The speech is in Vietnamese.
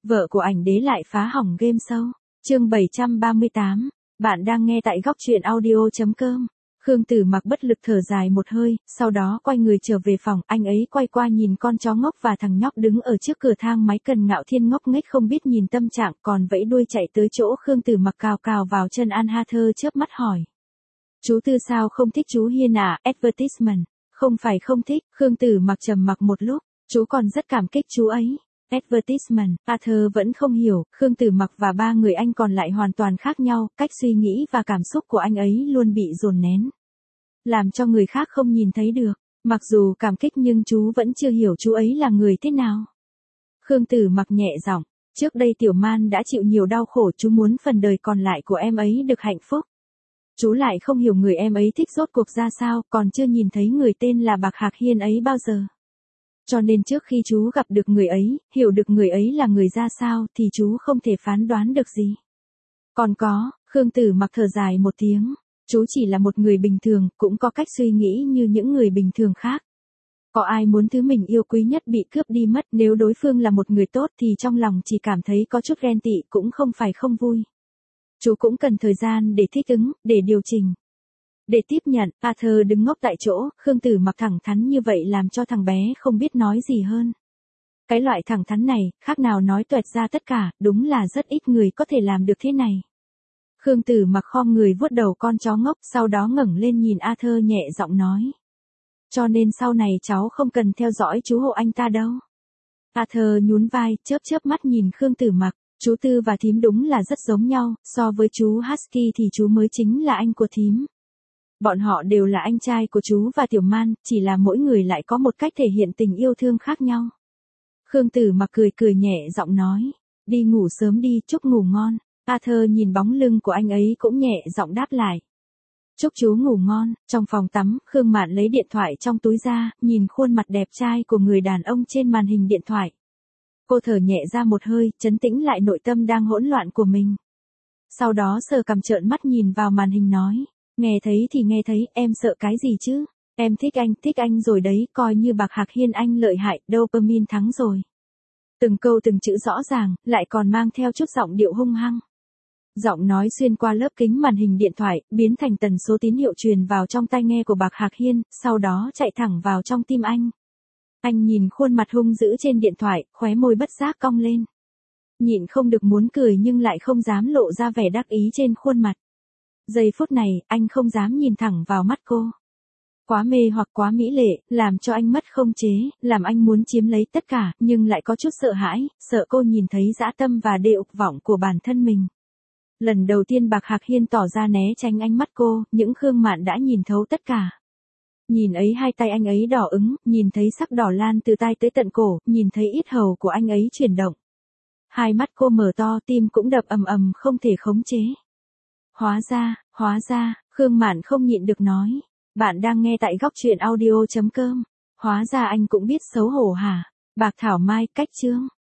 Vợ của ảnh đế lại phá hỏng game show. Chương 738. Bạn đang nghe tại góc truyện audio.com. Khương Tử Mặc bất lực thở dài một hơi, sau đó quay người trở về phòng, anh ấy quay qua nhìn con chó ngốc và thằng nhóc đứng ở trước cửa thang máy Cần Ngạo Thiên ngốc nghếch không biết nhìn tâm trạng, còn vẫy đuôi chạy tới chỗ Khương Tử Mặc cào cào vào chân Anhather chớp mắt hỏi. Chú Tư sao không thích chú Hiên à, advertisement. Không phải không thích, Khương Tử Mặc trầm mặc một lúc, chú còn rất cảm kích chú ấy. Advertisement, Arthur vẫn không hiểu, Khương Tử Mặc và ba người anh còn lại hoàn toàn khác nhau, cách suy nghĩ và cảm xúc của anh ấy luôn bị dồn nén. Làm cho người khác không nhìn thấy được, mặc dù cảm kích nhưng chú vẫn chưa hiểu chú ấy là người thế nào. Khương Tử Mặc nhẹ giọng, trước đây Tiểu Man đã chịu nhiều đau khổ, chú muốn phần đời còn lại của em ấy được hạnh phúc. Chú lại không hiểu người em ấy thích rốt cuộc ra sao, còn chưa nhìn thấy người tên là Bạc Hạc Hiên ấy bao giờ. Cho nên trước khi chú gặp được người ấy, hiểu được người ấy là người ra sao thì chú không thể phán đoán được gì. Còn có, Khương Tử Mặc thở dài một tiếng, chú chỉ là một người bình thường, cũng có cách suy nghĩ như những người bình thường khác. Có ai muốn thứ mình yêu quý nhất bị cướp đi mất, nếu đối phương là một người tốt thì trong lòng chỉ cảm thấy có chút ghen tị cũng không phải không vui. Chú cũng cần thời gian để thích ứng, để điều chỉnh. Để tiếp nhận, Arthur đứng ngốc tại chỗ, Khương Tử Mặc thẳng thắn như vậy làm cho thằng bé không biết nói gì hơn. Cái loại thẳng thắn này, khác nào nói toẹt ra tất cả, đúng là rất ít người có thể làm được thế này. Khương Tử Mặc khom người vuốt đầu con chó ngốc, sau đó ngẩng lên nhìn Arthur nhẹ giọng nói. Cho nên sau này cháu không cần theo dõi chú hộ anh ta đâu. Arthur nhún vai, chớp mắt nhìn Khương Tử Mặc. Chú Tư và thím đúng là rất giống nhau, so với chú Husky thì chú mới chính là anh của thím. Bọn họ đều là anh trai của chú và Tiểu Man, chỉ là mỗi người lại có một cách thể hiện tình yêu thương khác nhau. Khương Tử Mặc cười nhẹ giọng nói, đi ngủ sớm đi, chúc ngủ ngon. Arthur nhìn bóng lưng của anh ấy cũng nhẹ giọng đáp lại. Chúc chú ngủ ngon. Trong phòng tắm, Khương Mạn lấy điện thoại trong túi ra, nhìn khuôn mặt đẹp trai của người đàn ông trên màn hình điện thoại. Cô thở nhẹ ra một hơi, trấn tĩnh lại nội tâm đang hỗn loạn của mình. Sau đó sờ cằm trợn mắt nhìn vào màn hình nói, nghe thấy thì nghe thấy, em sợ cái gì chứ? Em thích anh rồi đấy, coi như Bạc Hạc Hiên anh lợi hại, dopamine thắng rồi. Từng câu từng chữ rõ ràng, lại còn mang theo chút giọng điệu hung hăng. Giọng nói xuyên qua lớp kính màn hình điện thoại, biến thành tần số tín hiệu truyền vào trong tai nghe của Bạc Hạc Hiên, sau đó chạy thẳng vào trong tim anh. Anh nhìn khuôn mặt hung dữ trên điện thoại, khóe môi bất giác cong lên. Nhịn không được muốn cười nhưng lại không dám lộ ra vẻ đắc ý trên khuôn mặt. Giây phút này, anh không dám nhìn thẳng vào mắt cô. Quá mê hoặc quá mỹ lệ, làm cho anh mất không chế, làm anh muốn chiếm lấy tất cả, nhưng lại có chút sợ hãi, sợ cô nhìn thấy dã tâm và đê ục vọng của bản thân mình. Lần đầu tiên Bạc Hạc Hiên tỏ ra né tránh ánh mắt cô, những Khương Mạn đã nhìn thấu tất cả. Nhìn ấy hai tay anh ấy đỏ ứng, nhìn thấy sắc đỏ lan từ tai tới tận cổ, nhìn thấy yết hầu của anh ấy chuyển động. Hai mắt cô mở to, tim cũng đập ầm ầm không thể khống chế. Hóa ra, Khương Mạn không nhịn được nói. Bạn đang nghe tại góc truyện audio.com. Hóa ra anh cũng biết xấu hổ hả? Bạc Thảo Mai, cách chương.